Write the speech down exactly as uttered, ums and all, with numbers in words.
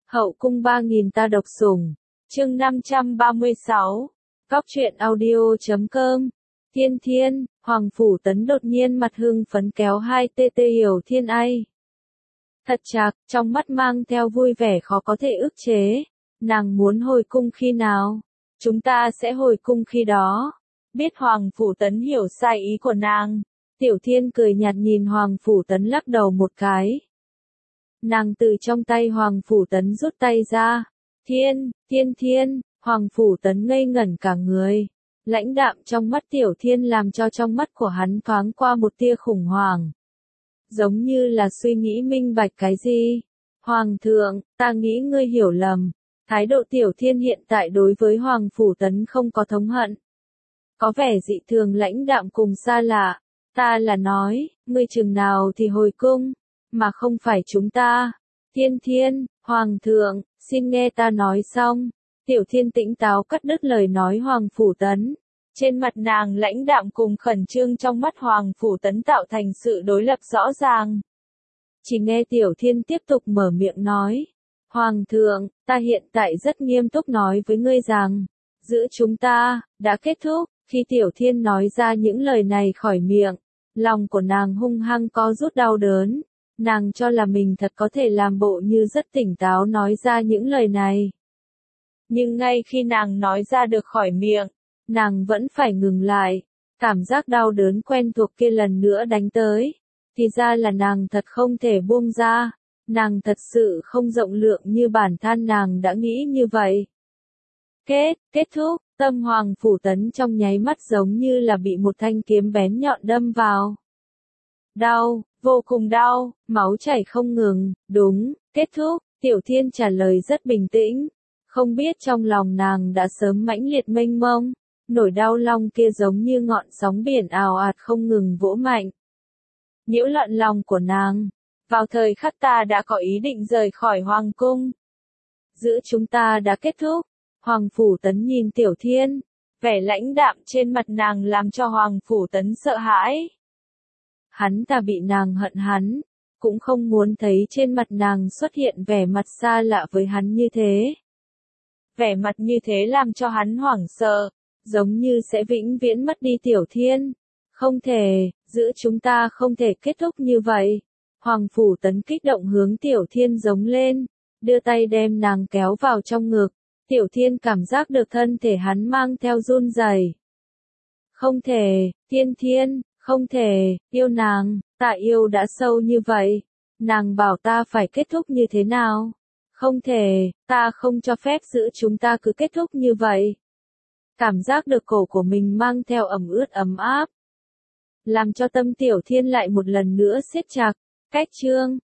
Hậu cung ba nghìn ta độc sủng. Chương năm trăm ba mươi sáu. Góc truyện audio chấm com. Thiên Thiên, Hoàng Phủ Tấn đột nhiên mặt hưng phấn kéo hai tê tê Hiểu Thiên ai. Thật chạc, trong mắt mang theo vui vẻ khó có thể ức chế. Nàng muốn hồi cung khi nào? Chúng ta sẽ hồi cung khi đó. Biết Hoàng Phủ Tấn hiểu sai ý của nàng. Tiểu Thiên cười nhạt nhìn Hoàng Phủ Tấn lắc đầu một cái. Nàng từ trong tay Hoàng Phủ Tấn rút tay ra. Thiên, Thiên Thiên, Hoàng Phủ Tấn ngây ngẩn cả người. Lãnh đạm trong mắt Tiểu Thiên làm cho trong mắt của hắn thoáng qua một tia khủng hoảng. Giống như là suy nghĩ minh bạch cái gì. Hoàng thượng, ta nghĩ ngươi hiểu lầm. Thái độ Tiểu Thiên hiện tại đối với Hoàng Phủ Tấn không có thống hận. Có vẻ dị thường lãnh đạm cùng xa lạ. Ta là nói, ngươi chừng nào thì hồi cung, mà không phải chúng ta. Thiên Thiên, Hoàng thượng, xin nghe ta nói xong. Tiểu Thiên tĩnh táo cắt đứt lời nói Hoàng Phủ Tấn. Trên mặt nàng lãnh đạm cùng khẩn trương trong mắt Hoàng Phủ Tấn tạo thành sự đối lập rõ ràng. Chỉ nghe Tiểu Thiên tiếp tục mở miệng nói. Hoàng thượng, ta hiện tại rất nghiêm túc nói với ngươi rằng, giữa chúng ta, đã kết thúc. Khi Tiểu Thiên nói ra những lời này khỏi miệng, lòng của nàng hung hăng có rút đau đớn. Nàng cho là mình thật có thể làm bộ như rất tỉnh táo nói ra những lời này. Nhưng ngay khi nàng nói ra được khỏi miệng, nàng vẫn phải ngừng lại. Cảm giác đau đớn quen thuộc kia lần nữa đánh tới. Thì ra là nàng thật không thể buông ra. Nàng thật sự không rộng lượng như bản thân nàng đã nghĩ như vậy. Kết, kết thúc, tâm Hoàng Phủ Tấn trong nháy mắt giống như là bị một thanh kiếm bén nhọn đâm vào. Đau, vô cùng đau, máu chảy không ngừng, đúng, kết thúc, Tiểu Thiên trả lời rất bình tĩnh. Không biết trong lòng nàng đã sớm mãnh liệt mênh mông, nỗi đau lòng kia giống như ngọn sóng biển ào ạt không ngừng vỗ mạnh. Nhiễu loạn lòng của nàng, vào thời khắc ta đã có ý định rời khỏi Hoàng cung. Giữa chúng ta đã kết thúc. Hoàng Phủ Tấn nhìn Tiểu Thiên, vẻ lãnh đạm trên mặt nàng làm cho Hoàng Phủ Tấn sợ hãi. Hắn ta bị nàng hận hắn, cũng không muốn thấy trên mặt nàng xuất hiện vẻ mặt xa lạ với hắn như thế. Vẻ mặt như thế làm cho hắn hoảng sợ, giống như sẽ vĩnh viễn mất đi Tiểu Thiên. Không thể, giữa chúng ta không thể kết thúc như vậy. Hoàng Phủ Tấn kích động hướng Tiểu Thiên giống lên, đưa tay đem nàng kéo vào trong ngực. Tiểu Thiên cảm giác được thân thể hắn mang theo run rẩy. Không thể, Thiên Thiên, không thể, yêu nàng, ta yêu đã sâu như vậy. Nàng bảo ta phải kết thúc như thế nào? Không thể, ta không cho phép giữa chúng ta cứ kết thúc như vậy. Cảm giác được cổ của mình mang theo ẩm ướt ấm áp. Làm cho tâm Tiểu Thiên lại một lần nữa siết chặt. Cách chương